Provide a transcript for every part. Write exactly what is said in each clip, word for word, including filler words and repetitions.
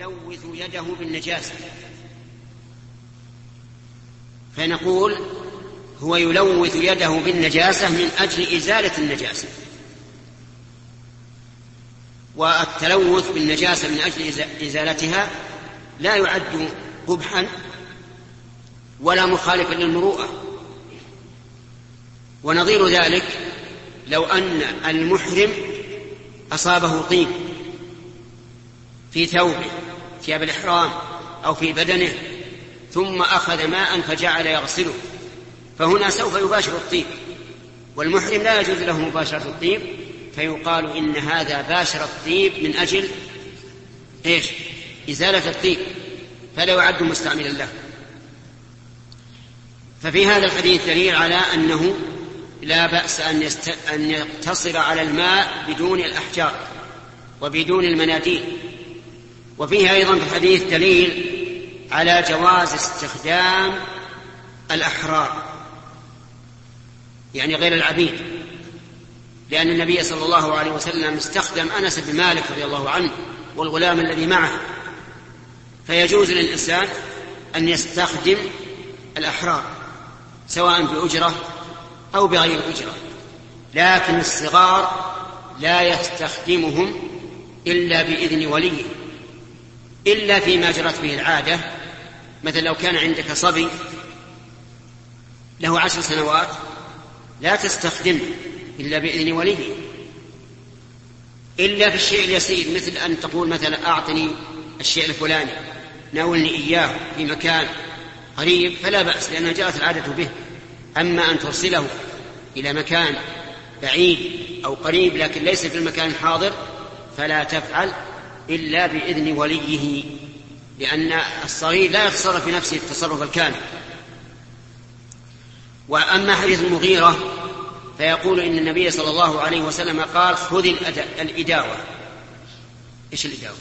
يلوث يده بالنجاسة، فنقول هو يلوث يده بالنجاسة من أجل إزالة النجاسة، والتلوث بالنجاسة من أجل إزالتها لا يعد قبحا ولا مخالفا للمروءة. ونظير ذلك لو أن المحرم أصابه طين في ثوبه ثياب الإحرام أو في بدنه ثم أخذ ماء فجعل يغسله، فهنا سوف يباشر الطيب، والمحرم لا يجوز له مباشرة الطيب، فيقال إن هذا باشر الطيب من أجل إيش؟ إزالة الطيب، فلا يعد مستعملا له. ففي هذا الحديث دليل على أنه لا بأس أن, يست... أن يقتصر على الماء بدون الأحجار وبدون المناديل. وفيه أيضا في الحديث دليل على جواز استخدام الأحرار يعني غير العبيد، لأن النبي صلى الله عليه وسلم استخدم أنس بن مالك رضي الله عنه والغلام الذي معه، فيجوز للإنسان أن يستخدم الأحرار سواء بأجرة أو بغير أجرة، لكن الصغار لا يستخدمهم إلا بإذن وليه، إلا فيما جرت به العادة. مثلا لو كان عندك صبي له عشر سنوات لا تستخدمه إلا بإذن وليه، إلا في الشيء اليسير، مثل أن تقول مثلا أعطني الشيء الفلاني ناولني إياه في مكان قريب فلا بأس لأنها جاءت العادة به. أما أن ترسله إلى مكان بعيد أو قريب لكن ليس في المكان الحاضر فلا تفعل إلا بإذن وليه، لأن الصغير لا يتصرف في نفسه التصرف الكامل. وأما حديث المغيرة فيقول إن النبي صلى الله عليه وسلم قال خذ الإداوة. إيش الإداوة؟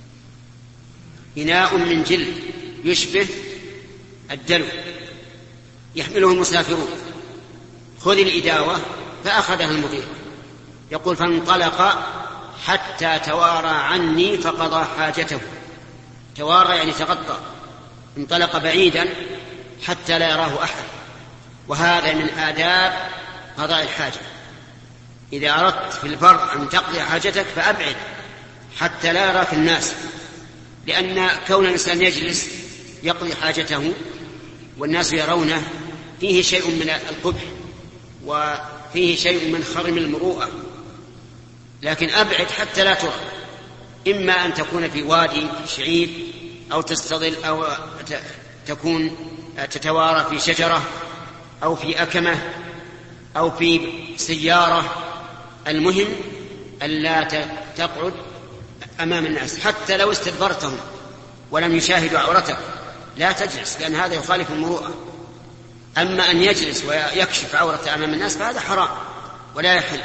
إناء من جلد يشبه الدلو يحمله المسافرون، خذ الإداوة، فأخذها المغيرة. يقول فانطلق حتى توارى عني فقضى حاجته. توارى يعني تغطى، انطلق بعيدا حتى لا يراه أحد، وهذا من آداب قضاء الحاجة. إذا أردت في البر أن تقضي حاجتك فأبعد حتى لا يراك الناس، لأن كون الإنسان يجلس يقضي حاجته والناس يرونه فيه شيء من القبح وفيه شيء من خرم المروءة، لكن أبعد حتى لا ترى، إما أن تكون في وادي شعيب أو تستظل أو تكون تتوارى في شجرة أو في أكمة أو في سيارة، المهم ألا تقعد أمام الناس حتى لو استدبرتهم ولم يشاهدوا عورتك لا تجلس، لأن هذا يخالف المروءة. أما أن يجلس ويكشف عورته أمام الناس فهذا حرام ولا يحل،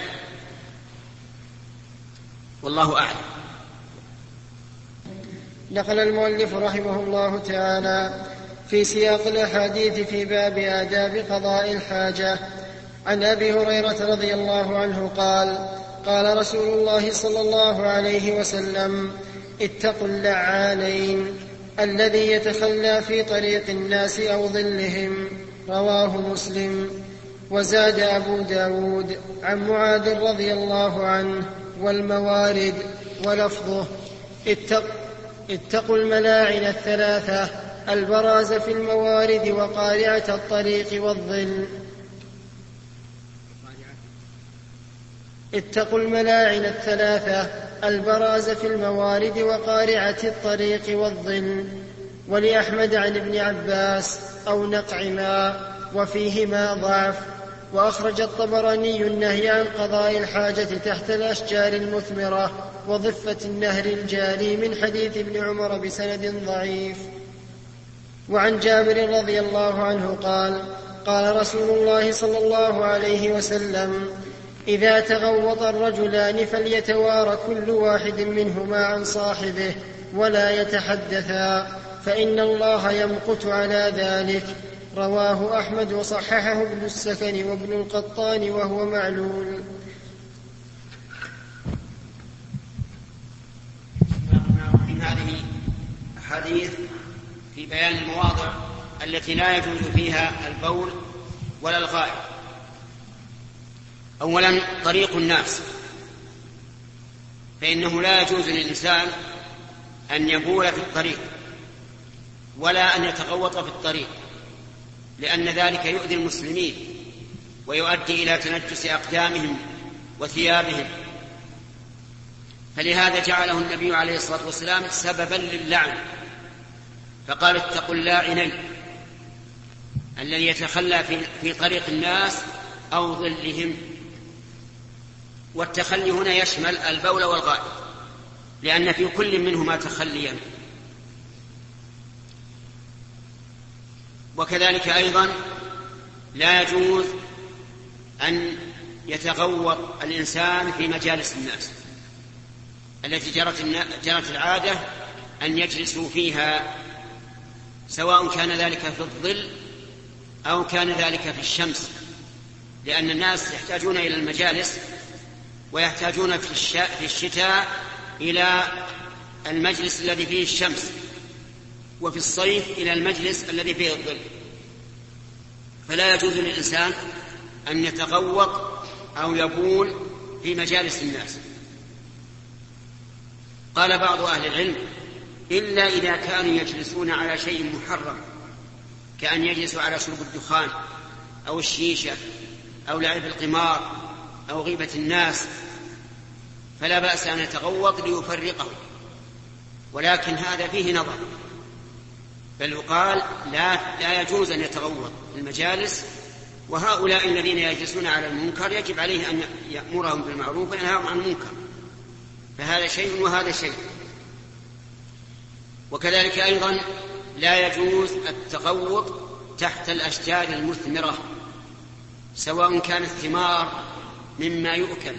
والله أعلم. نقل المؤلف رحمه الله تعالى في سياق الأحاديث في باب آداب قضاء الحاجة عن أبي هريرة رضي الله عنه قال قال رسول الله صلى الله عليه وسلم اتقوا اللعانين الذي يتخلى في طريق الناس أو ظلهم، رواه مسلم. وزاد أبو داود عن معاذ رضي الله عنه والموارد، ولفظه اتقوا الملاعن الثلاثة البراز في الموارد وقارعة الطريق والظل. اتقوا الملاعن الثلاثة البراز في الموارد وقارعة الطريق والظل. ولأحمد عن ابن عباس أو نقع ماء وفيهما ضعف. وأخرج الطبراني النهي عن قضاء الحاجة تحت الأشجار المثمرة وضفة النهر الجاري من حديث ابن عمر بسند ضعيف. وعن جابر رضي الله عنه قال قال رسول الله صلى الله عليه وسلم إذا تغوط الرجلان فليتوارى كل واحد منهما عن صاحبه ولا يتحدثا فإن الله يمقت على ذلك. رواه أحمد وصححه ابن السكن وابن القطان وهو معلول. من هذه أحاديث في بيان المواضع التي لا يجوز فيها البول ولا الغائط. أولا طريق الناس، فإنه لا يجوز للإنسان أن يبول في الطريق ولا أن يتغوط في الطريق، لأن ذلك يؤذي المسلمين ويؤدي إلى تنجس أقدامهم وثيابهم. فلهذا جعله النبي عليه الصلاة والسلام سببا للعن، فقال اتقوا اللاعنين الذي يتخلى في, في طريق الناس أو ظلهم. والتخلي هنا يشمل البول والغائط، لأن في كل منهما تخليا. وكذلك أيضا لا يجوز أن يتغوط الإنسان في مجالس الناس التي جرت, جرت العادة أن يجلسوا فيها، سواء كان ذلك في الظل أو كان ذلك في الشمس، لأن الناس يحتاجون إلى المجالس ويحتاجون في الشتاء إلى المجلس الذي فيه الشمس، وفي الصيف إلى المجلس الذي فيه الظل. فلا يجوز للإنسان أن يتغوط أو يبول في مجالس الناس. قال بعض أهل العلم إلا إذا كانوا يجلسون على شيء محرم، كأن يجلسوا على شرب الدخان أو الشيشة أو لعب القمار أو غيبة الناس، فلا بأس أن يتغوط ليفرقه، ولكن هذا فيه نظر، بل يقال لا, لا يجوز أن يتغوط في المجالس. وهؤلاء الذين يجلسون على المنكر يجب عليه أن يأمرهم بالمعروف وينهاهم عن المنكر، فهذا شيء وهذا شيء. وكذلك أيضا لا يجوز التغوط تحت الأشجار المثمرة، سواء كان الثمار مما يؤكل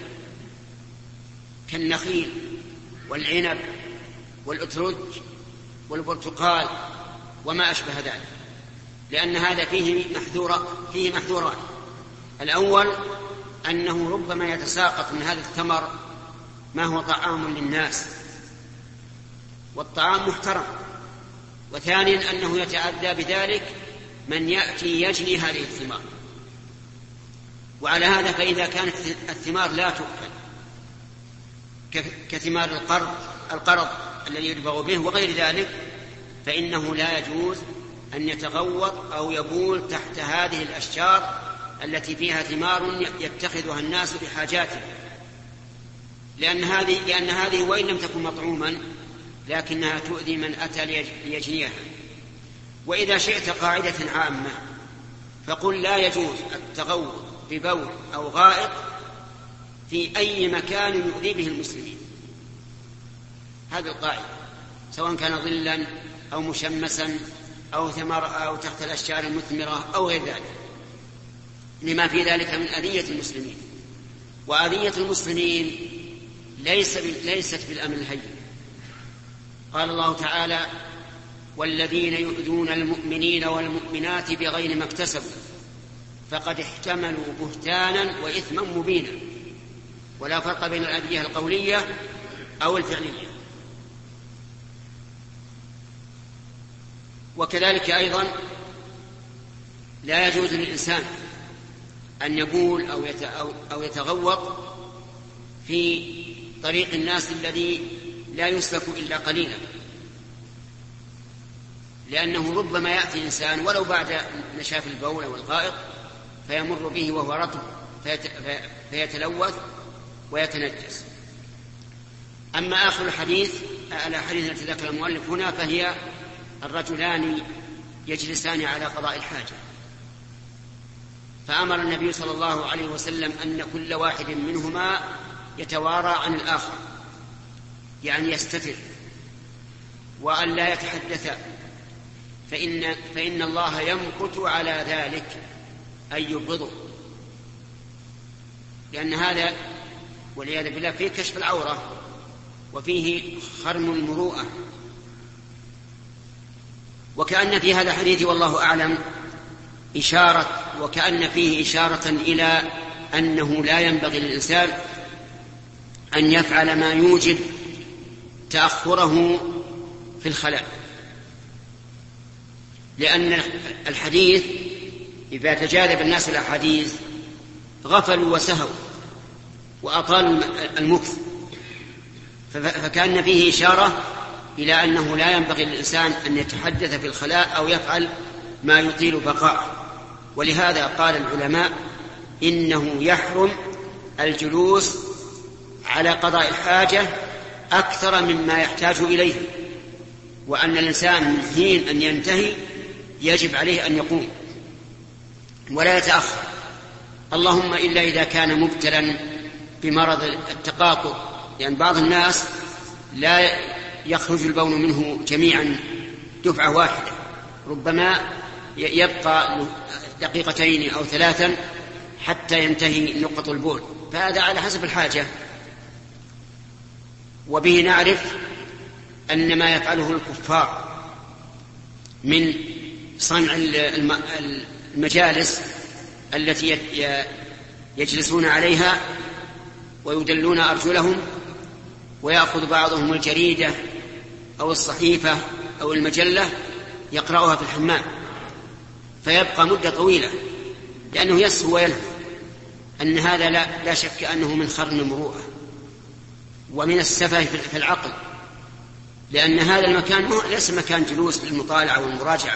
كالنخيل والعنب والأترج والبرتقال وما أشبه ذلك، لأن هذا فيه محذورات فيه محذورات. الأول أنه ربما يتساقط من هذا الثمر ما هو طعام للناس، والطعام محترم. وثانيا أنه يتعدى بذلك من يأتي يجني هذه الثمار. وعلى هذا فإذا كانت الثمار لا تؤكل كثمار القرض القرض الذي يدبغ به وغير ذلك، فإنه لا يجوز أن يتغوط أو يبول تحت هذه الأشجار التي فيها ثمار يتخذها الناس بحاجاتهم، لأن هذه لأن هذه وإن لم تكن مطعوما لكنها تؤذي من أتى ليجنيها. وإذا شئت قاعدة عامة فقل لا يجوز التغوط ببول أو غائط في أي مكان يؤذي به المسلمين، هذه القاعدة، سواء كان ظلا أو مشمسا أو ثمر أو تحت الأشجار المثمرة أو غير ذلك، لما في ذلك من أذية المسلمين. وأذية المسلمين ليس ليست بالأمر الهين. قال الله تعالى والذين يؤذون المؤمنين والمؤمنات بغير ما اكتسبوا فقد احتملوا بهتانا وإثما مبينا، ولا فرق بين الأذية القولية أو الفعلية. وكذلك أيضا لا يجوز للإنسان أن يبول أو يتغوط في طريق الناس الذي لا يسلك إلا قليلا، لأنه ربما يأتي إنسان ولو بعد نشاف البول والغائط فيمر به وهو رطب فيتلوث ويتنجس. أما آخر الحديث الأحاديث التي ذكر المؤلف هنا فهي الرجلان يجلسان على قضاء الحاجة، فأمر النبي صلى الله عليه وسلم أن كل واحد منهما يتوارى عن الآخر، يعني يستتر وأن لا يتحدث، فإن, فإن الله يمقت على ذلك أي يبغضه، لأن هذا والعياذ بالله فيه كشف العورة وفيه خرم المروءة. وكأن في هذا الحديث والله أعلم إشارة وكأن فيه إشارة إلى أنه لا ينبغي للإنسان أن يفعل ما يوجب تأخره في الخلاء، لأن الحديث إذا تجاذب الناس الأحاديث غفلوا وسهوا وأطالوا المكث، فكان فيه إشارة إلى أنه لا ينبغي للإنسان أن يتحدث في الخلاء أو يفعل ما يطيل بقاءه. ولهذا قال العلماء إنه يحرم الجلوس على قضاء الحاجة أكثر مما يحتاج إليه، وأن الإنسان من حين أن ينتهي يجب عليه أن يقوم ولا يتأخر، اللهم إلا إذا كان مبتلا بمرض التقاطع، لأن بعض الناس لا يخرج البول منه جميعا دفعة واحدة، ربما يبقى دقيقتين أو ثلاثا حتى ينتهي نقطة البول، فهذا على حسب الحاجة. وبه نعرف أن ما يفعله الكفار من صنع المجالس التي يجلسون عليها ويدلون أرجلهم، ويأخذ بعضهم الجريدة أو الصحيفة أو المجلة يقرأها في الحمام فيبقى مدة طويلة، لأنه يسهو ويلهو، أن هذا لا, لا شك أنه من خرم المروءة ومن السفه في العقل، لأن هذا المكان ليس مكان جلوس للمطالعة والمراجعة،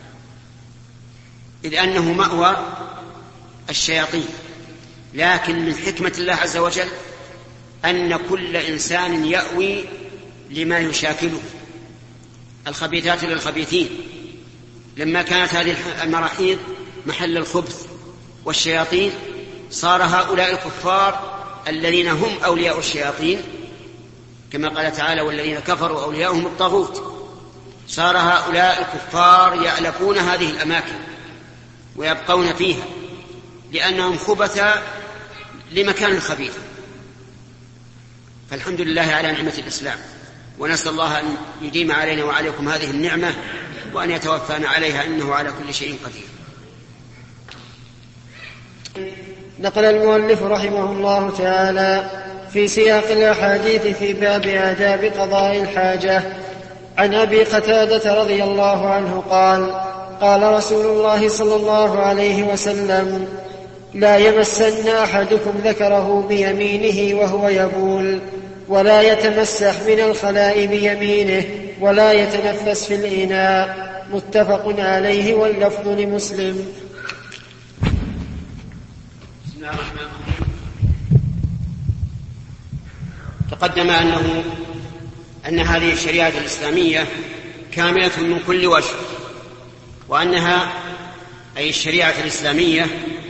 إذ أنه مأوى الشياطين. لكن من حكمة الله عز وجل أن كل إنسان يأوي لما يشاكله، الخبيثات للخبيثين. لما كانت هذه المراحيض محل الخبث والشياطين، صار هؤلاء الكفار الذين هم أولياء الشياطين، كما قال تعالى والذين كفروا أولياؤهم الطاغوت، صار هؤلاء الكفار يألفون هذه الأماكن ويبقون فيها لأنهم خبث لمكان خبيث. فالحمد لله على نعمة الإسلام، ونسأل الله أن يديم علينا وعليكم هذه النعمة وأن يتوفانا عليها، إنه على كل شيء قدير. نقل المؤلف رحمه الله تعالى في سياق الأحاديث في باب آداب قضاء الحاجة عن أبي قتادة رضي الله عنه قال: قال رسول الله صلى الله عليه وسلم: لا يمسن أحدكم ذكره بيمينه وهو يبول، ولا يتمسح من الخلاء بيمينه، ولا يتنفس في الإناء. متفق عليه واللفظ لمسلم. بسم الله الرحمن الرحيم. تقدم أنه أن هذه الشريعة الإسلامية كاملة من كل وجه، وأنها أي الشريعة الإسلامية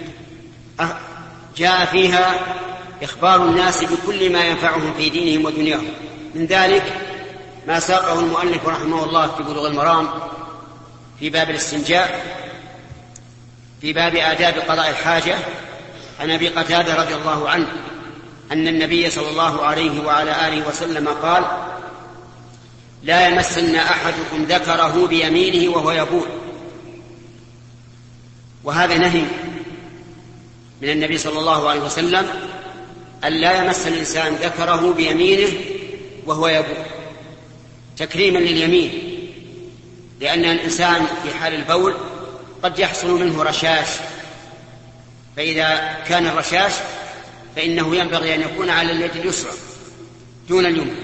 جاء فيها إخبار الناس بكل ما ينفعهم في دينهم ودنياهم. من ذلك ما ساقه المؤلف رحمه الله في بلوغ المرام في باب الاستنجاء في باب آداب قضاء الحاجة عن أبي قتادة رضي الله عنه أن النبي صلى الله عليه وعلى آله وسلم قال: لا يمسن أحدكم ذكره بيمينه وهو يبول. وهذا نهي من النبي صلى الله عليه وسلم أن لا يمس الإنسان ذكره بيمينه وهو يبول، تكريما لليمين، لأن الإنسان في حال البول قد يحصل منه رشاش، فإذا كان الرشاش فإنه ينبغي أن يكون على اليد اليسرى دون اليمنى.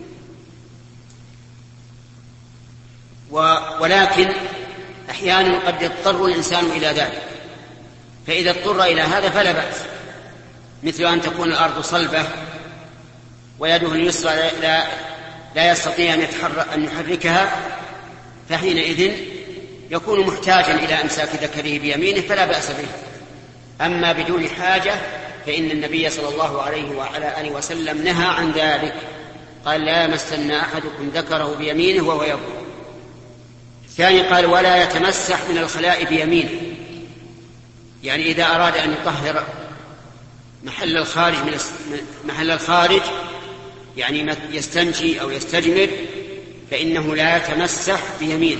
ولكن أحيانا قد يضطر الإنسان إلى ذلك، فإذا اضطر إلى هذا فلا بأس، مثل أن تكون الأرض صلبة ويده اليسرى لا, لا يستطيع أن, أن يحركها، فحينئذ يكون محتاجا إلى أمساك ذكره بيمينه فلا بأس به. أما بدون حاجة فإن النبي صلى الله عليه وعلى آله وسلم نهى عن ذلك، قال: لا يمسن أحدكم ذكره بيمينه وهو يبول. الثاني قال: ولا يتمسح من الخلاء بيمينه، يعني إذا أراد أن يطهر محل الخارج من محل الخارج يعني يستنجي أو يستجمر فإنه لا يتمسح بيمينه.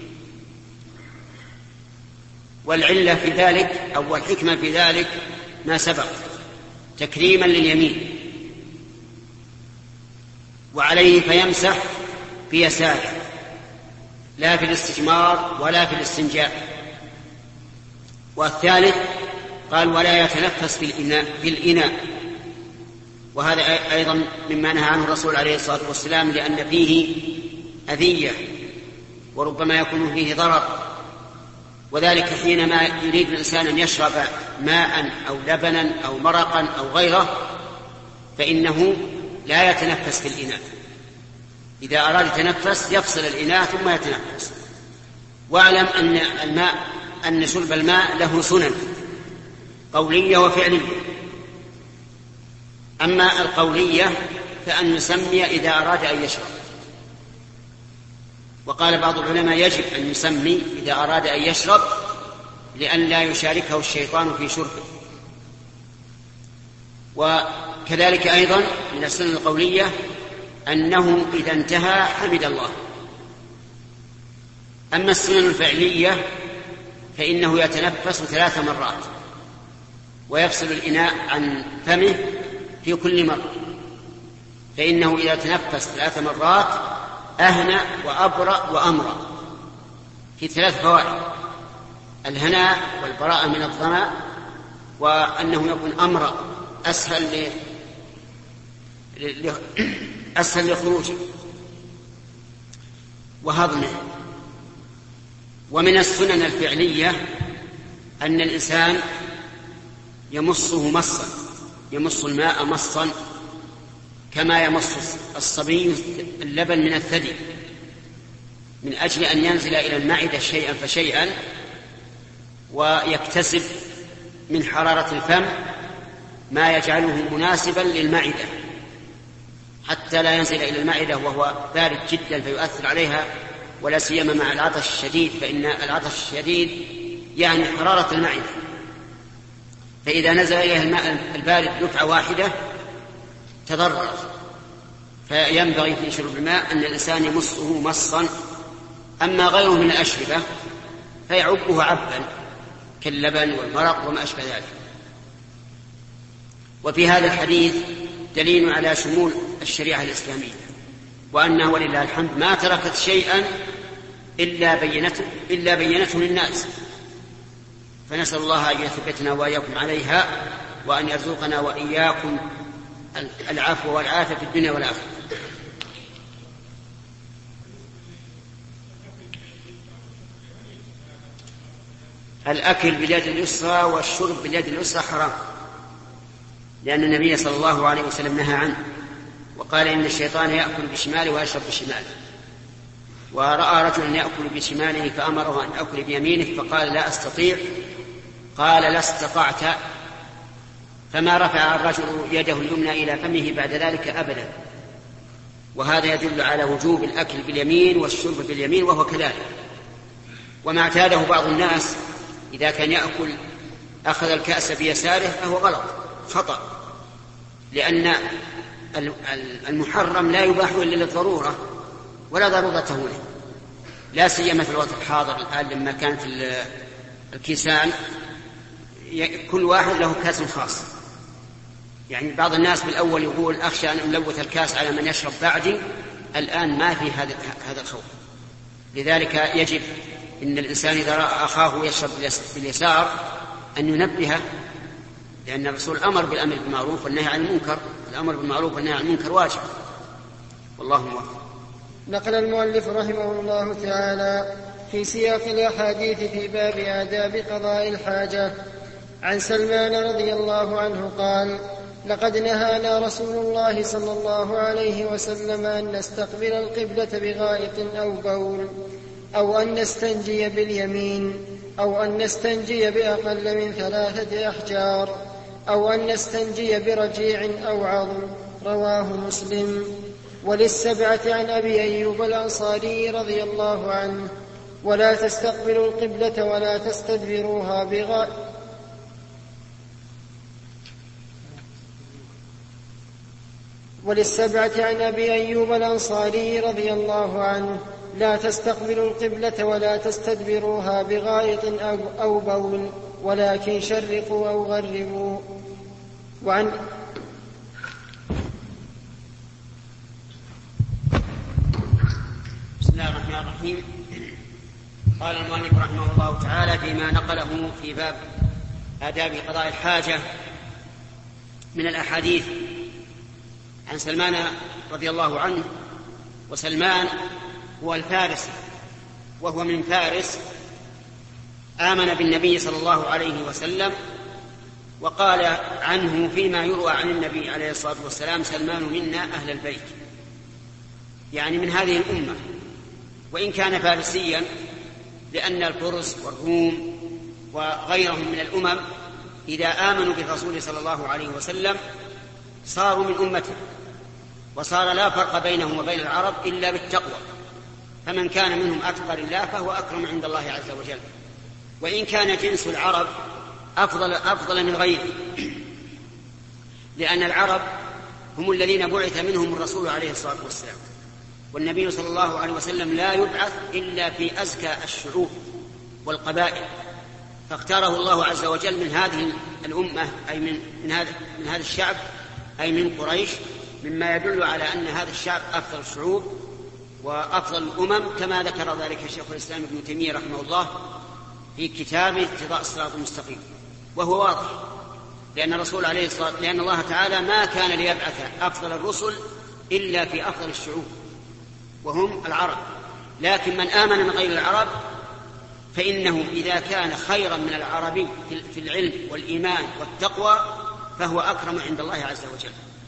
والعلة في ذلك أو الحكمة في ذلك ما سبق تكريما لليمين، وعليه فيمسح بيساره، لا في الاستجمار ولا في الاستنجاء. والثالث قال ولا يتنفس في الإناء, في الإناء وهذا أيضا مما نهى عنه الرسول عليه الصلاة والسلام، لأن فيه أذية وربما يكون فيه ضرر، وذلك حينما يريد الإنسان أن يشرب ماء أو لبنا أو مرقا أو غيره فإنه لا يتنفس في الإناء. إذا أراد يتنفس يفصل الإناء ثم يتنفس. واعلم أن الماء أن شرب الماء له سنن قولية وفعلية. أما القولية فأن يسمي إذا أراد أن يشرب، وقال بعض العلماء يجب أن يسمي إذا أراد أن يشرب لئلا يشاركه الشيطان في شربه. وكذلك أيضا من السنن القولية أنه إذا انتهى حمد الله. أما السنن الفعلية فإنه يتنفس ثلاث مرات ويفصل الإناء عن فمه في كل مرة، فإنه إذا تنفس ثلاث مرات أهنأ وأبرأ وأمرأ في ثلاث فوائد: الهناء والبراءة من الظمأ، وأنه يكون أمرأ أسهل ل... أسهل لخروجه وهضمه. ومن السنن الفعلية أن الإنسان يمصه مصا، يمص الماء مصا كما يمص الصبي اللبن من الثدي، من أجل أن ينزل إلى المعدة شيئا فشيئا ويكتسب من حرارة الفم ما يجعله مناسبا للمعدة، حتى لا ينزل إلى المعدة وهو بارد جدا فيؤثر عليها، ولا سيما مع العطش الشديد، فإن العطش الشديد يعني حرارة المعدة، فإذا نزل إليها الماء البارد دفعة واحدة تضرر. فينبغي في شرب الماء أن الإنسان يمصه مصا. أما غيره من الأشربة فيعبه عبا كاللبن والمرق وما أشبه ذلك. وفي هذا الحديث دليل على شمول الشريعة الإسلامية، وأنها ولله الحمد ما تركت شيئا إلا بينته, إلا بينته للناس. فنسأل الله أن يثبتنا وإياكم عليها، وأن يرزقنا وإياكم العفو والعافية في الدنيا والآخرة. الأكل باليد اليسرى والشرب باليد اليسرى حرام، لأن النبي صلى الله عليه وسلم نهى عنه وقال إن الشيطان يأكل بشماله ويشرب بشماله. ورأى رجلا يأكل بشماله فأمره أن أكل بيمينه فقال لا أستطيع، قال لا استطعت، فما رفع الرجل يده اليمنى إلى فمه بعد ذلك أبدا. وهذا يدل على وجوب الأكل باليمين والشرب باليمين، وهو كذلك. وما اعتاده بعض الناس إذا كان يأكل أخذ الكأس بيساره فهو غلط خطأ، لأن المحرم لا يباح إلا للضرورة ولا ضرورته له، لا سيما في الوقت الحاضر الآن لما كانت الكيسان كل واحد له كاس خاص. يعني بعض الناس بالأول يقول أخشى أن ألوث الكاس على من يشرب بعدي، الآن ما في هذا هذا الخوف. لذلك يجب إن الإنسان إذا رأى أخاه يشرب باليسار أن ينبهه، لأن الرسول أمر بالأمر بالمعروف والنهي عن المنكر، الأمر بالمعروف والنهي عن المنكر واجب، والله موفق. نقل المؤلف رحمه الله تعالى في سياق الأحاديث في باب آداب قضاء الحاجة عن سلمان رضي الله عنه قال: لقد نهانا رسول الله صلى الله عليه وسلم أن نستقبل القبلة بغائط أو بول، أو أن نستنجي باليمين، أو أن نستنجي بأقل من ثلاثة أحجار، أو أن نستنجي برجيع أو عظم. رواه مسلم. وللسبعة عن أبي أيوب الأنصاري رضي الله عنه: ولا تستقبلوا القبلة ولا تستدبروها بغائط وللسبعة عن أبي أيوب الأنصاري رضي الله عنه: لا تستقبلوا القبلة ولا تستدبروها بغائط أو بول، ولكن شرقوا أو غربوا. وعن بسم الله الرحمن الرحيم. قال المؤلف رحمه الله تعالى فيما نقله في باب آداب قضاء الحاجة من الأحاديث عن سلمان رضي الله عنه. وسلمان هو الفارسي، وهو من فارس، آمن بالنبي صلى الله عليه وسلم، وقال عنه فيما يروى عن النبي عليه الصلاة والسلام: سلمان منا أهل البيت، يعني من هذه الأمة، وإن كان فارسيا، لأن الفرس والروم وغيرهم من الأمم إذا آمنوا بالرسول صلى الله عليه وسلم صاروا من أمته، وصار لا فرق بينهم وبين العرب إلا بالتقوى، فمن كان منهم أتقى لله فهو أكرم عند الله عز وجل، وإن كان جنس العرب أفضل, أفضل من غيره، لأن العرب هم الذين بعث منهم الرسول عليه الصلاة والسلام، والنبي صلى الله عليه وسلم لا يبعث إلا في أزكى الشعوب والقبائل، فاختاره الله عز وجل من هذه الأمة، أي من, من, هذا, من هذا الشعب، أي من قريش، مما يدل على أن هذا الشعب أفضل الشعوب وأفضل الأمم، كما ذكر ذلك الشيخ الإسلام ابن تيمية رحمه الله في كتابه اقتضاء الصراط المستقيم، وهو واضح، لأن الرسول عليه الصلاة لأن الله تعالى ما كان ليبعث أفضل الرسل إلا في أفضل الشعوب وهم العرب، لكن من آمن من غير العرب فإنه إذا كان خيرا من العربي في العلم والإيمان والتقوى فهو أكرم عند الله عز وجل.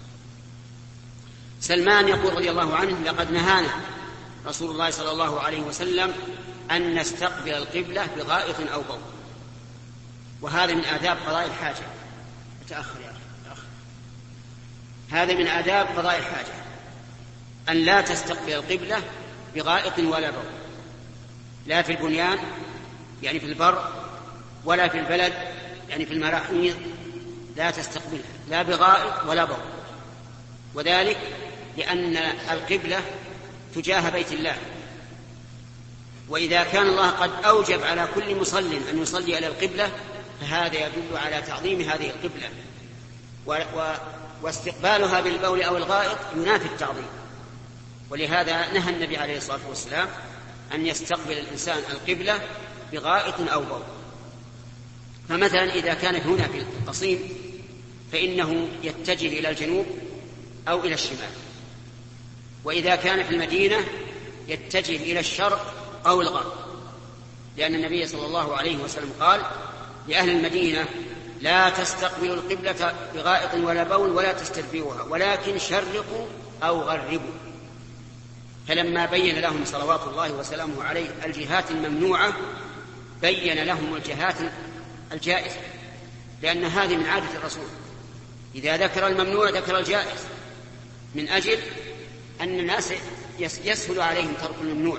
سلمان يقول رضي الله عنه: لقد نهانا رسول الله صلى الله عليه وسلم أن نستقبل القبلة بغائط أو بول، وهذا من آداب قضاء الحاجة. تأخر يا أخي، هذا من آداب قضاء الحاجة، أن لا تستقبل القبلة بغائط ولا بول، لا في البنيان يعني في البر، ولا في البلد يعني في المراحيض، لا تستقبلها لا بغائط ولا بول، وذلك لأن القبلة تجاه بيت الله، وإذا كان الله قد أوجب على كل مصل أن يصلي إلى القبلة فهذا يدل على تعظيم هذه القبلة، و... و... واستقبالها بالبول أو الغائط ينافي التعظيم، ولهذا نهى النبي عليه الصلاة والسلام أن يستقبل الإنسان القبلة بغائط أو بول. فمثلا إذا كانت هنا في القصيم فإنه يتجه إلى الجنوب أو إلى الشمال، وإذا كان في المدينة يتجه إلى الشرق أو الغرب، لأن النبي صلى الله عليه وسلم قال لأهل المدينة: لا تستقبلوا القبلة بغائط ولا بول ولا تستدبروها، ولكن شرقوا أو غربوا. فلما بين لهم صلوات الله وسلامه عليه الجهات الممنوعة بين لهم الجهات الجائزة، لأن هذه من عادة الرسول، إذا ذكر الممنوع ذكر الجائز، من أجل أن الناس يسهل عليهم ترك الممنوع.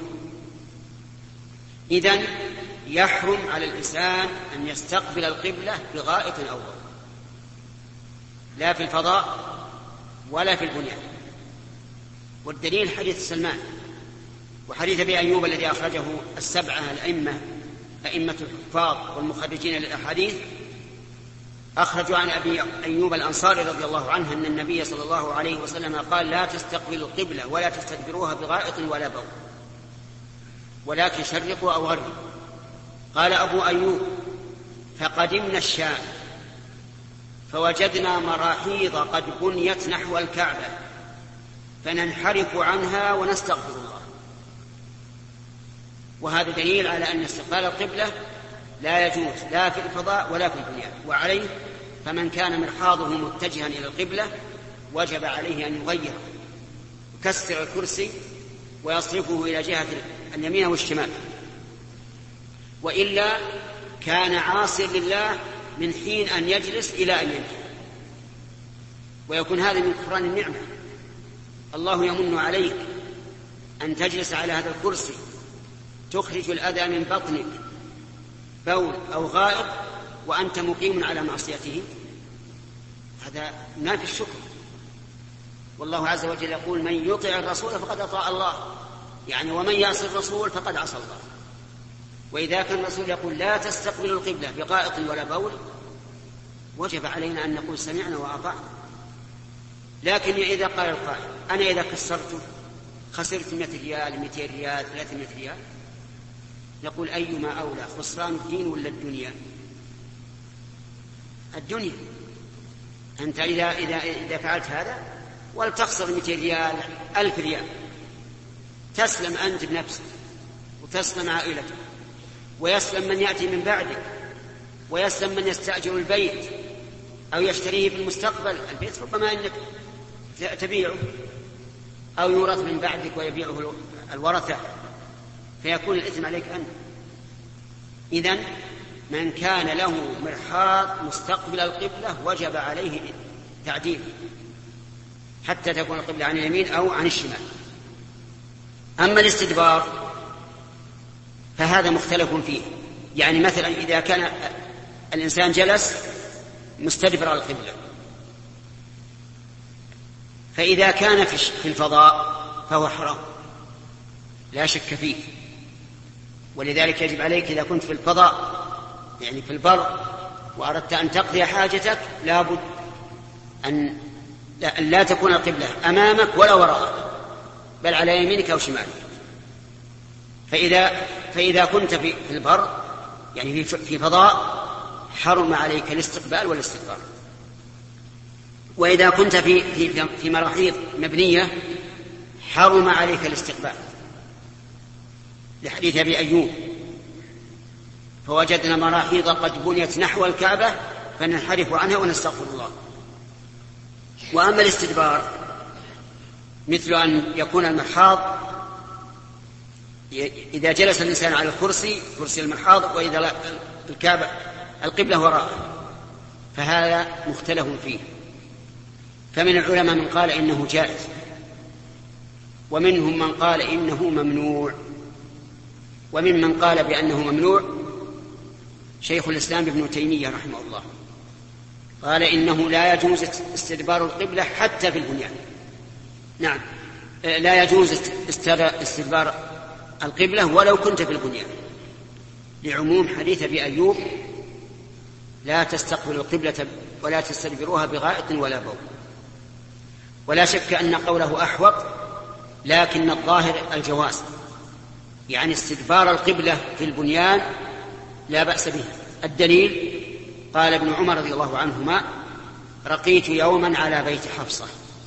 إذن يحرم على الإنسان أن يستقبل القبلة بغائط أو بول، لا في الفضاء ولا في البنيان. والدليل حديث سلمان، وحديث أبي أيوب الذي أخرجه السبعة الأئمة أئمة الحفاظ والمخرجين للأحاديث، أخرجوا عن أبي أيوب الأنصاري رضي الله عنه أن النبي صلى الله عليه وسلم قال: لا تستقبلوا القبلة ولا تستدبروها بغائط ولا بول، ولكن شرقوا أو غربوا. قال أبو أيوب: فقدمنا الشام فوجدنا مراحيض قد بنيت نحو الكعبة فننحرف عنها ونستغفر الله. وهذا دليل على أن استقبال القبلة لا يجوز لا في الفضاء ولا في البنيان، وعليه فمن كان مرحاضه متجها إلى القبلة وجب عليه أن يغير، يكسر الكرسي ويصرفه إلى جهة اليمين والشمال، وإلا كان عاصيا لله من حين أن يجلس إلى أن ينتهي، ويكون هذا من كفران النعمة. الله يمن عليك أن تجلس على هذا الكرسي تخرج الأذى من بطنك بول أو غائط وأنت مقيم على معصيته، هذا ينافي الشكر. والله عز وجل يقول: من يطع الرسول فقد أطاع الله، يعني ومن يعصي الرسول فقد عصى الله. وإذا كان الرسول يقول: لا تستقبلوا القبلة بغائط ولا بول، وجب علينا أن نقول: سمعنا وأطعنا. لكن إذا قال القائل: أنا إذا كسرته خسرت مئة ريال مئتين ريال ثلاثمائة ريال، نقول أيما أولى، خسران الدين ولا الدنيا؟ الدنيا. أنت إذا, إذا, إذا فعلت هذا ولتخسر مئتين ريال ألف ريال، تسلم أنت بنفسك وتسلم عائلتك، ويسلم من يأتي من بعدك، ويسلم من يستأجر البيت أو يشتريه في المستقبل. البيت ربما أنك تبيعه أو يورث من بعدك ويبيعه الورثة، فيكون الإثم عليك أنت. إذن من كان له مرحاض مستقبل القبلة وجب عليه تعديل حتى تكون القبلة عن اليمين أو عن الشمال. أما الاستدبار فهذا مختلف فيه. يعني مثلا إذا كان الإنسان جلس مستدبر القبلة، فإذا كان في الفضاء فهو حرام لا شك فيه، ولذلك يجب عليك إذا كنت في الفضاء يعني في البر وأردت أن تقضي حاجتك لابد أن لا, لا تكون القبلة أمامك ولا وراءك، بل على يمينك أو شمالك. فإذا, فإذا كنت في البر يعني في فضاء حرم عليك الاستقبال والاستدبار. وإذا كنت في, في, في مراحيض مبنية حرم عليك الاستقبال، لحديث أبي أيوب فوجدنا مراحيض قد بنيت نحو الكعبة فننحرف عنها ونستغفر الله. وأما الاستدبار مثل أن يكون المرحاض إذا جلس الإنسان على الكرسي كرسي المرحاض وإذا لا الكعبة القبلة وراءه، فهذا مختلف فيه. فمن العلماء من قال إنه جائز، ومنهم من قال إنه ممنوع، ومن من قال بأنه ممنوع شيخ الإسلام ابن تيمية رحمه الله، قال إنه لا يجوز استدبار القبلة حتى في البنيان. نعم، لا يجوز استدبار القبلة ولو كنت في البنيان، لعموم حديث أبي أيوب لا تستقبلوا القبلة ولا تستدبروها بغائط ولا بول. ولا شك أن قوله أحوط، لكن الظاهر الجواز، يعني استدبار القبلة في البنيان لا بأس به. الدليل قال ابن عمر رضي الله عنهما: رقيت يوما على بيت حفصة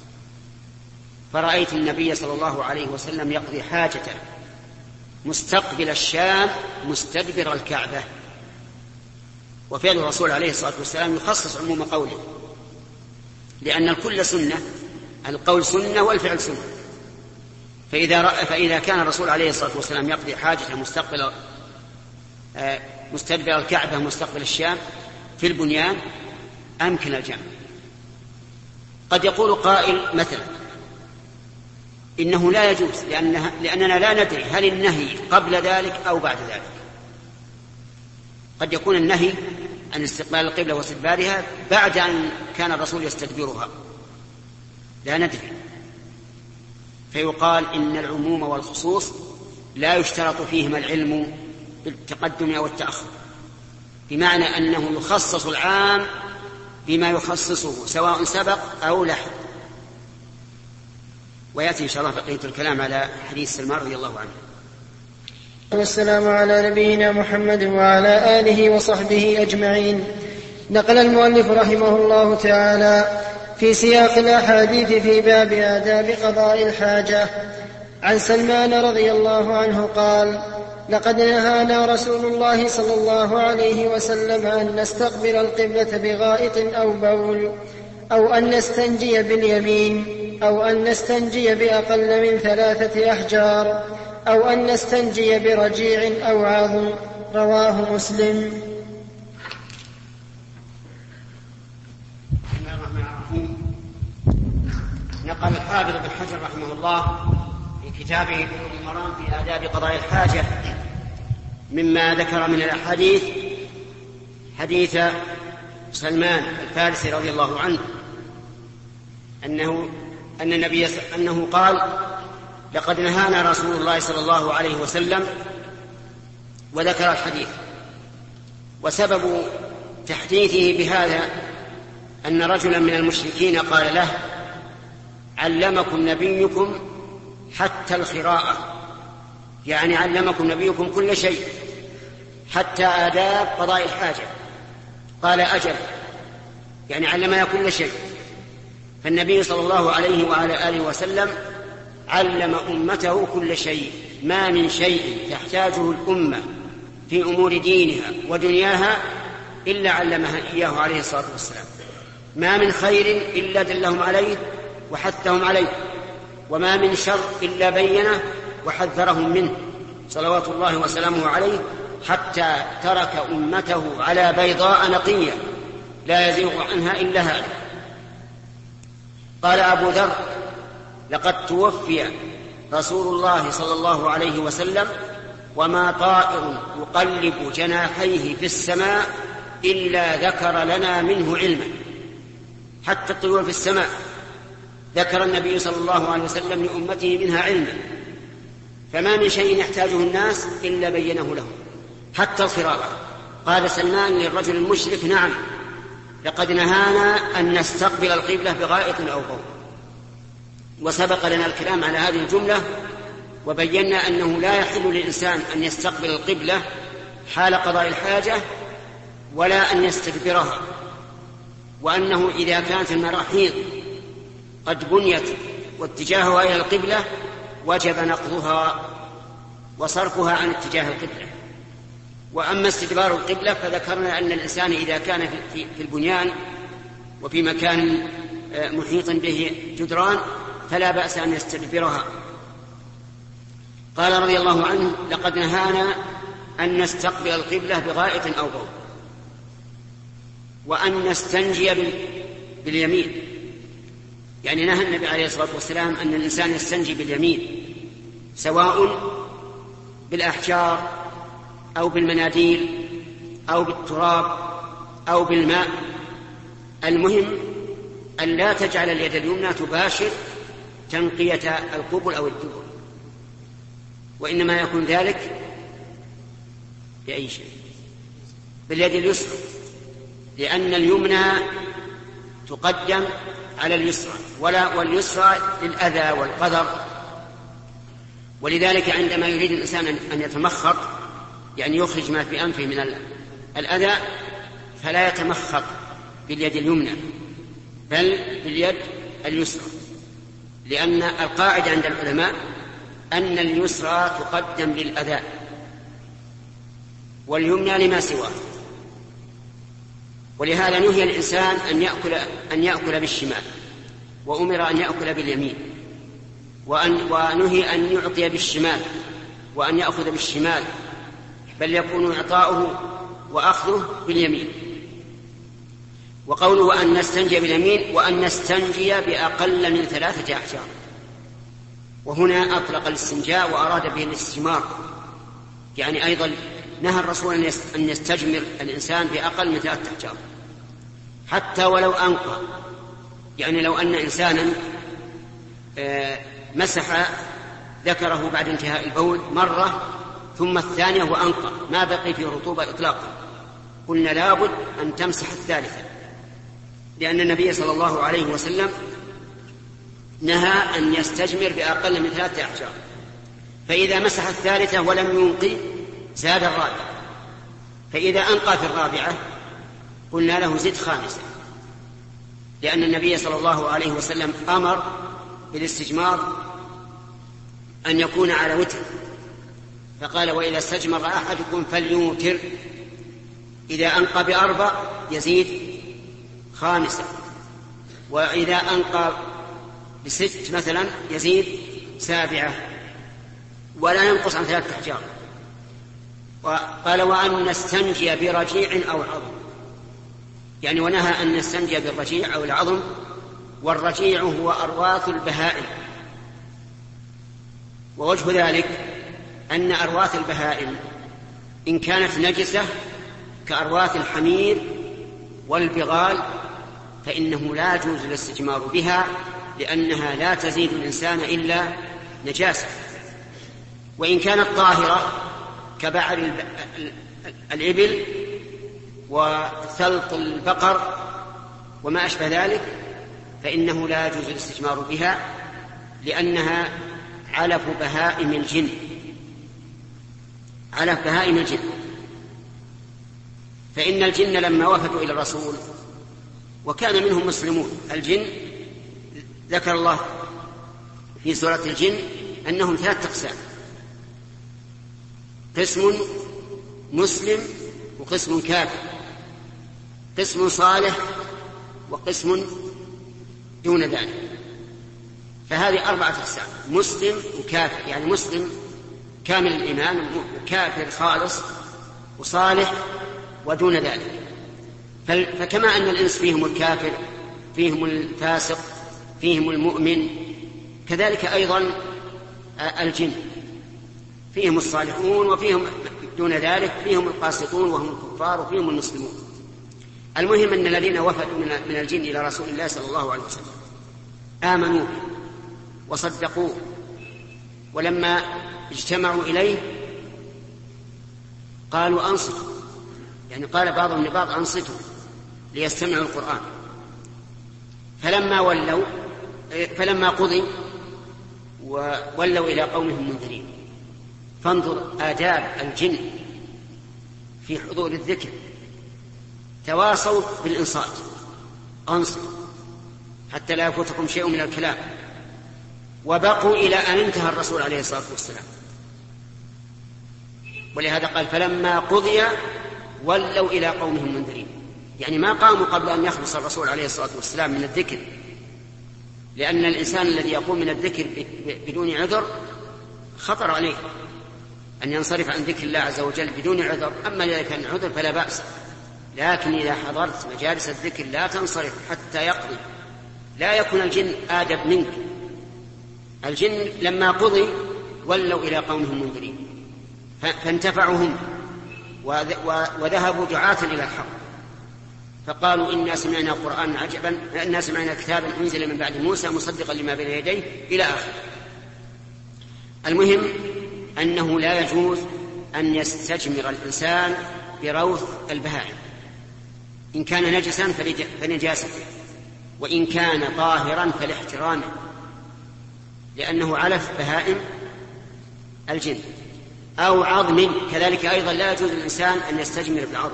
فرأيت النبي صلى الله عليه وسلم يقضي حاجته مستقبل الشام مستدبر الكعبة. وفعل الرسول عليه الصلاة والسلام يخصص عموم قوله، لأن الكل سنة، القول سنة والفعل سنة. فإذا, فإذا كان الرسول عليه الصلاة والسلام يقضي حاجته مستقبل مستدبر الكعبة مستقبل الشام في البنيان أمكن الجمع. قد يقول قائل مثلا إنه لا يجوز لأنها لأننا لا ندري هل النهي قبل ذلك أو بعد ذلك. قد يكون النهي عن استقبال القبلة واستدبارها بعد أن كان الرسول يستدبرها، لا ندري. فيقال إن العموم والخصوص لا يشترط فيهما العلم بالتقدم أو التأخر، بمعنى أنه يخصص العام بما يخصصه سواء سبق أو لحق. ويأتي إن شاء الله بقية الكلام على حديث سلمان رضي الله عنه. والسلام على نبينا محمد وعلى آله وصحبه أجمعين. نقل المؤلف رحمه الله تعالى في سياق الأحاديث في باب آداب قضاء الحاجة عن سلمان رضي الله عنه قال: لقد نهانا رسول الله صلى الله عليه وسلم أن نستقبل القبلة بغائط أو بول، أو أن نستنجي باليمين، أو أن نستنجي بأقل من ثلاثة أحجار، أو أن نستنجي برجيع أو عظم. رواه مسلم. نقل الحافظ بن حجر رحمه الله في كتابه بلوغ المرام في آداب قضاء الحاجة مما ذكر من الأحاديث حديث سلمان الفارسي رضي الله عنه أنه أن النبي أنه قال: لقد نهانا رسول الله صلى الله عليه وسلم، وذكر الحديث. وسبب تحديثه بهذا أن رجلا من المشركين قال له: علمكم نبيكم حتى الخراءة يعني علمكم نبيكم كل شيء حتى آداب قضاء الحاجة. قال أجل، يعني علمنا كل شيء. فالنبي صلى الله عليه وعلى آله وسلم علم أمته كل شيء، ما من شيء تحتاجه الأمة في أمور دينها ودنياها إلا علمها إياه عليه الصلاة والسلام. ما من خير إلا دلهم عليه وحثهم عليه، وما من شر إلا بينه وحذرهم منه صلوات الله وسلامه عليه، حتى ترك أمته على بيضاء نقية لا يزيغ عنها إلا هذا. قال أبو ذر: لقد توفي رسول الله صلى الله عليه وسلم وما طائر يقلب جناحيه في السماء إلا ذكر لنا منه علما. حتى الطيور في السماء ذكر النبي صلى الله عليه وسلم لأمته منها علما، فما من شيء يحتاجه الناس إلا بينه لهم، حتى القراءة. قال سلمان للرجل المشرك: نعم، لقد نهانا أن نستقبل القبلة بغائط أو بول. وسبق لنا الكلام على هذه الجملة، وبينا أنه لا يحل للإنسان أن يستقبل القبلة حال قضاء الحاجة ولا أن يستدبرها، وأنه إذا كانت المراحيض قد بنيت واتجاهها إلى القبلة وجب نقضها وصرفها عن اتجاه القبلة. وأما استدبار القبلة فذكرنا أن الإنسان إذا كان في البنيان وفي مكان محيط به جدران فلا بأس أن يستدبرها. قال رضي الله عنه: لقد نهانا أن نستقبل القبلة بغائط أو بول، وأن نستنجي باليمين. يعني نهى النبي عليه الصلاة والسلام أن الإنسان يستنجي باليمين، سواء بالأحجار أو بالمناديل أو بالتراب أو بالماء. المهم أن لا تجعل اليد اليمنى تباشر تنقية القبل أو الدبر، وإنما يكون ذلك بأي شيء، باليد اليسرى، لأن اليمنى تقدم على اليسرى ولا واليسرى للأذى والقذر. ولذلك عندما يريد الإنسان أن يتمخط، يعني يخرج ما في أنفه من الأذى، فلا يتمخط باليد اليمنى بل باليد اليسرى، لأن القاعدة عند العلماء أن اليسرى تقدم للأذى واليمنى لما سواه. ولهذا نهي الإنسان أن يأكل, أن يأكل بالشمال، وأمر أن يأكل باليمين، وأن ونهي أن يعطي بالشمال وأن يأخذ بالشمال، بل يكون إعطاؤه وأخذه باليمين. وقوله أن نستنجي باليمين وأن نستنجي بأقل من ثلاثة أحجار، وهنا أطلق الاستنجاء وأراد به الاستجمار، يعني أيضا نهى الرسول أن يستجمر الإنسان بأقل من ثلاثة أحجار حتى ولو أنقى. يعني لو أن إنسانا مسح ذكره بعد انتهاء البول مرة ثم الثانية وأنقى، ما بقي في رطوبة إطلاقا، قلنا لابد أن تمسح الثالثة، لأن النبي صلى الله عليه وسلم نهى أن يستجمر بأقل من ثلاثة أحجار. فإذا مسح الثالثة ولم ينقي زاد الرابعة، فإذا أنقى في الرابعة قلنا له زد خامسة، لأن النبي صلى الله عليه وسلم أمر بالاستجمار أن يكون على وتر، فقال: وإذا استجمر أحدكم فليوتر، إذا أنقى بأربع يزيد خامسة، وإذا أنقى بست مثلا يزيد سابعة، ولا ينقص عن ثلاثة أحجار. وقال: وأن نستنجي برجيع أو عظم، يعني ونهى أن نستنجي بالرجيع أو العظم، والرجيع هو أرواث البهائم. ووجه ذلك أن أرواث البهائم إن كانت نجسة كأرواث الحمير والبغال فإنه لا يجوز الاستجمار بها، لأنها لا تزيد الإنسان إلا نجاسة. وإن كانت طاهرة كبعر الإبل وثلط البقر وما أشبه ذلك فإنه لا يجوز الاستجمار بها، لأنها علف بهائم الجن على بهائم الجن. فإن الجن لما وفدوا إلى الرسول وكان منهم مسلمون، الجن ذكر الله في سورة الجن أنهم ثلاث أقسام: قسم مسلم وقسم كافر، قسم صالح وقسم دون ذلك. فهذه أربعة أقسام: مسلم وكافر، يعني مسلم كامل الإيمان، وكافر خالص، وصالح ودون ذلك. فكما أن الإنس فيهم الكافر، فيهم الفاسق، فيهم المؤمن، كذلك أيضا الجن فيهم الصالحون وفيهم دون ذلك، فيهم القاسطون وهم الكفار، وفيهم المسلمون. المهم أن الذين وفدوا من الجن إلى رسول الله صلى الله عليه وسلم آمنوا وصدقوه، ولما اجتمعوا إليه قالوا أنصتوا، يعني قال بعضهم لبعض أنصتوا ليستمعوا القرآن. فلما ولوا فلما قضي وولوا إلى قومهم منذرين. فانظر آداب الجن في حضور الذكر، تواصوا بالإنصات، أنصتوا حتى لا يفوتكم شيء من الكلام، وبقوا إلى أن انتهى الرسول عليه الصلاة والسلام. ولهذا قال فلما قضي ولوا إلى قومهم منذرين، يعني ما قاموا قبل أن يخلص الرسول عليه الصلاة والسلام من الذكر، لأن الإنسان الذي يقوم من الذكر بدون عذر خطر عليه أن ينصرف عن ذكر الله عز وجل بدون عذر. أما إذا كان عذر فلا بأس، لكن إذا حضرت مجالس الذكر لا تنصرف حتى يقضي، لا يكون الجن آدب منك. الجن لما قضي ولوا إلى قومهم منذرين، فانتفعوا هم وذهبوا دعاة إلى الحق، فقالوا إنا سمعنا قرآنا عجبا، إنا سمعنا كتابا أنزل من بعد موسى مصدقا لما بين يديه إلى آخر. المهم أنه لا يجوز أن يستجمر الإنسان بروث البهائم، إن كان نجسا فنجاسته، وإن كان طاهرا فلاحترامه، لأنه علف بهائم الجن. أو عظم كذلك أيضا لا يجوز للإنسان أن يستجمر بالعظم.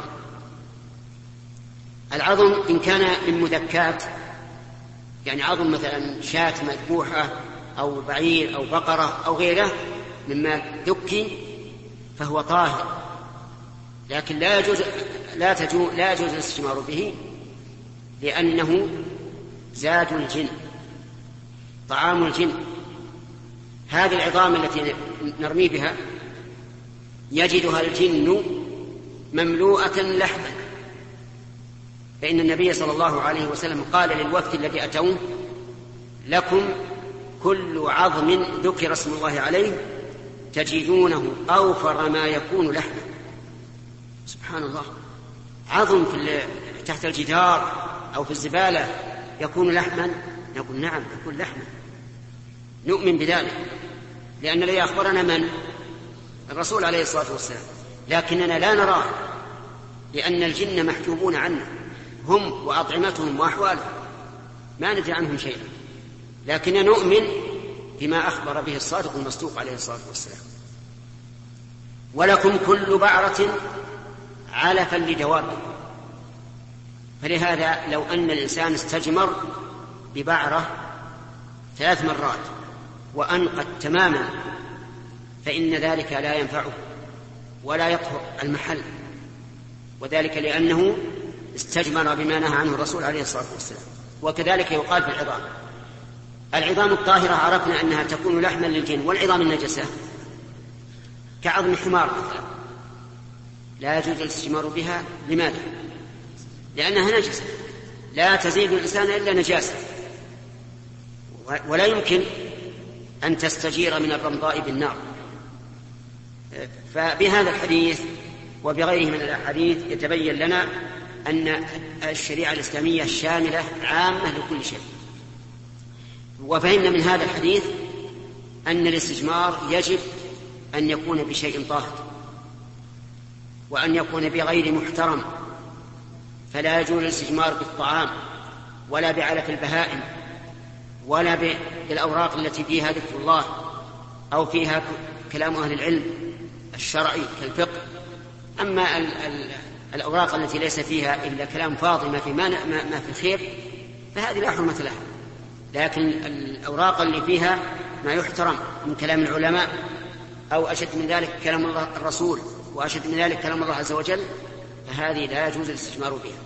العظم إن كان من مذكات، يعني عظم مثلا شاة مذبوحة أو بعير أو بقرة أو غيره مما ذكي فهو طاهر، لكن لا يجوز لا تجوز لا يجوز الاستجمار به، لأنه زاد الجن، طعام الجن. هذه العظام التي نرمي بها يجدها الجن مملوءة لحما، فإن النبي صلى الله عليه وسلم قال للوفد الذي أتوه لكم كل عظم ذكر اسم الله عليه تجدونه أوفر ما يكون لحما. سبحان الله، عظم في تحت الجدار أو في الزبالة يكون لحما؟ نقول نعم يكون لحما، نؤمن بذلك، لأن الذي أخبرنا من؟ الرسول عليه الصلاة والسلام، لكننا لا نراه لأن الجن محجوبون عنا، هم وأطعمتهم وأحوالهم ما ندري عنهم شيئا، لكننا نؤمن بما أخبر به الصادق المصدوق عليه الصلاة والسلام. ولكم كل بعرة علفا لدوابه. فلهذا لو أن الإنسان استجمر ببعرة ثلاث مرات وأنقت تماما فإن ذلك لا ينفعه ولا يطهر المحل، وذلك لأنه استجمر بما نهى عنه الرسول عليه الصلاة والسلام. وكذلك يقال في العظام، العظام الطاهرة عرفنا أنها تكون لحما للجن، والعظام النجسة كعظم حمار مثلا لا يجوز الاستجمار بها. لماذا؟ لأنها نجسة لا تزيد الإنسان إلا نجاسة، ولا يمكن أن تستجير من الرمضاء بالنار. فبهذا الحديث وبغيره من الأحاديث يتبين لنا أن الشريعة الإسلامية شاملة عامة لكل شيء. وفهمنا من هذا الحديث أن الاستجمار يجب أن يكون بشيء طاهر، وأن يكون بغير محترم، فلا يجوز الاستجمار بالطعام ولا بعلف البهائم ولا بالأوراق التي فيها ذكر الله أو فيها كلام أهل العلم الشرعي كالفقه. أما ال ال الأوراق التي ليس فيها إلا كلام فاضي ما في, ما ما في خير فهذه لا حرمة لها. لكن الأوراق اللي فيها ما يحترم من كلام العلماء أو أشد من ذلك كلام الله الرسول وأشد من ذلك كلام الله عز وجل فهذه لا يجوز الاستثمار بها.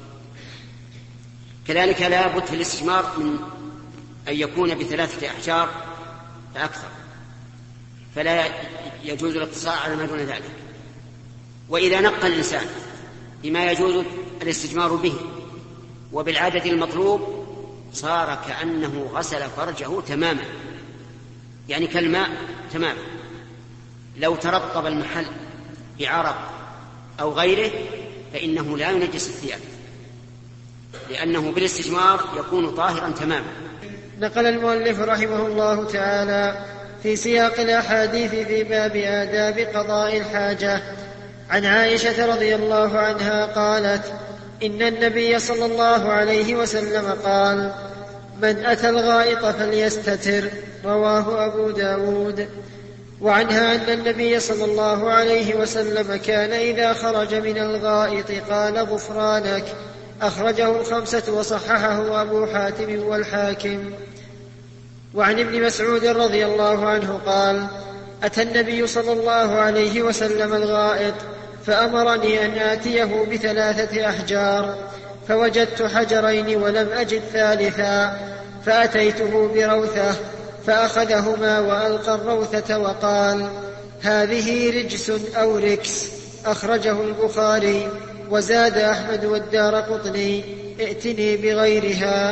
كذلك لا بد في الاستثمار من أن يكون بثلاثة أحجار فأكثر، فلا يجوز الاقتصار على ما دون ذلك. وإذا نقى الإنسان بما يجوز الاستثمار به وبالعدد المطلوب صار كأنه غسل فرجه تماما، يعني كالماء تماما. لو ترطب المحل بعرق أو غيره فإنه لا ينجس الثياب، لأنه بالاستثمار يكون طاهرا تماما. نقل المؤلف رحمه الله تعالى في سياق الأحاديث في باب آداب قضاء الحاجة عن عائشة رضي الله عنها قالت: إن النبي صلى الله عليه وسلم قال: من أتى الغائط فليستتر، رواه أبو داود. وعنها أن النبي صلى الله عليه وسلم كان إذا خرج من الغائط قال: غفرانك، أخرجه الخمسة وصححه أبو حاتم والحاكم. وعن ابن مسعود رضي الله عنه قال: أتى النبي صلى الله عليه وسلم الغائط فأمرني أن آتيه بثلاثة أحجار، فوجدت حجرين ولم أجد ثالثا، فأتيته بروثة فأخذهما وألقى الروثة وقال: هذه رجس أو ركس، أخرجه البخاري. وزاد أحمد والدارقطني: ائتني بغيرها.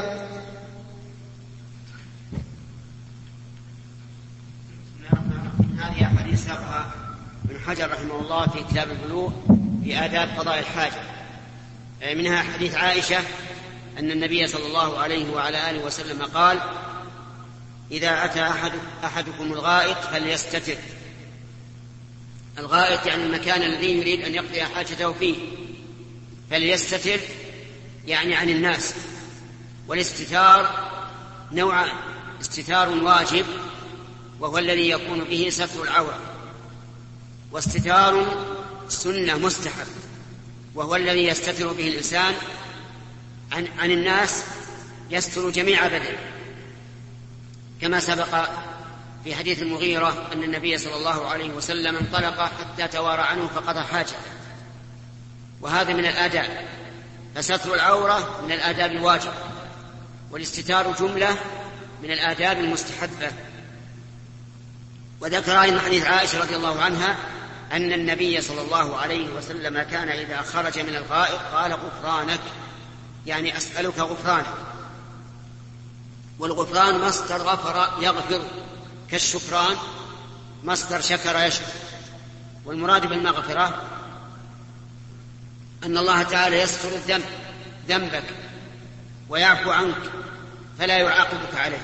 هذه أحاديث ساقها ابن حجر رحمه الله في كتاب البلوغ في آداب قضاء الحاجة. منها حديث عائشة أن النبي صلى الله عليه وعلى آله وسلم قال: إذا أتى أحد أحدكم الغائط فليستتر. الغائط يعني المكان الذي يريد أن يقضي حاجته فيه، فليستتر يعني عن الناس. والاستتار نوعان: استتار واجب وهو الذي يكون به ستر العورة، واستتار سنة مستحب وهو الذي يستتر به الإنسان عن, عن الناس، يستر جميع بدنه، كما سبق في حديث المغيرة أن النبي صلى الله عليه وسلم انطلق حتى توارى عنه فقضى حاجة، وهذا من الآداب. فستر العورة من الآداب الواجب، والاستتار جملة من الآداب المستحبة. وذكر أيضا حديث عائشة رضي الله عنها أن النبي صلى الله عليه وسلم كان إذا خرج من الغائط قال: غفرانك، يعني أسألك غفرانك. والغفران مصدر غفر يغفر، كالشكران مصدر شكر يشكر. والمراد بالمغفرة أن الله تعالى يستر الذنب ذنبك ويعفو عنك فلا يعاقبك عليه.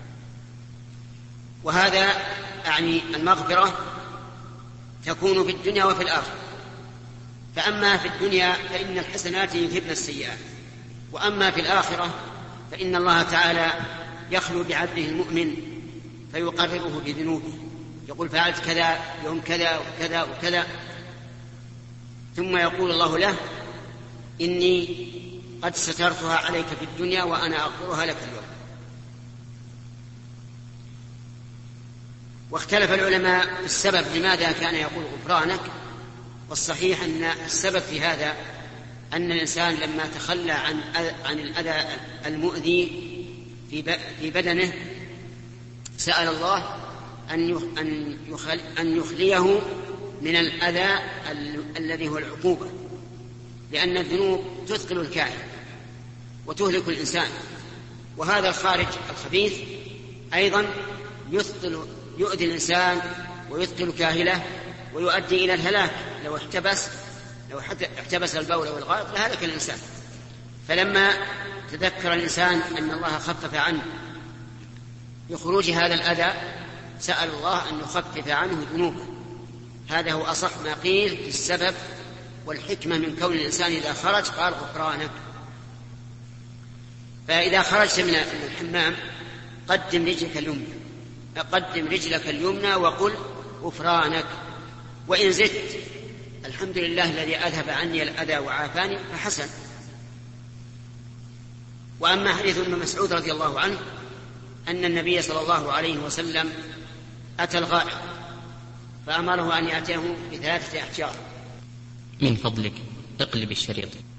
وهذا يعني المغفرة تكون في الدنيا وفي الآخرة. فأما في الدنيا فإن الحسنات يذهبن السيئات، وأما في الآخرة فإن الله تعالى يخلو بعبده المؤمن فيقرره بذنوبه، يقول: فعلت كذا يوم كذا وكذا وكذا، ثم يقول الله له: إني قد سترتها عليك في الدنيا وأنا أغفرها لك اليوم. واختلف العلماء في السبب لماذا كان يقول غفرانك، والصحيح أن السبب في هذا أن الإنسان لما تخلى عن عن الأذى المؤذي في بدنه سأل الله أن أن يخليه من الأذى الذي هو العقوبة، لأن الذنوب تثقل الكاهن وتهلك الإنسان، وهذا الخارج الخبيث أيضا يثقل يؤذي الإنسان ويثقل كاهله ويؤدي إلى الهلاك. لو احتبس لو احتبس البول والغائط لهلك الإنسان. فلما تذكر الإنسان أن الله خفف عنه بخروج هذا الأذى سأل الله أن يخفف عنه ذنوبه. هذا هو أصح ما قيل في السبب والحكمة من كون الإنسان إذا خرج قال غفرانك. فإذا خرجت من الحمام قدم رجلك اليمنى قدم رجلك اليمنى وقل غفرانك، وإن زدت الحمد لله الذي أذهب عني الأذى وعافاني فحسن. وأما حديث ابن مسعود رضي الله عنه أن النبي صلى الله عليه وسلم أتى الغائط فأمره أن يأتيه بثلاثة أحجار. من فضلك اقلب الشريط.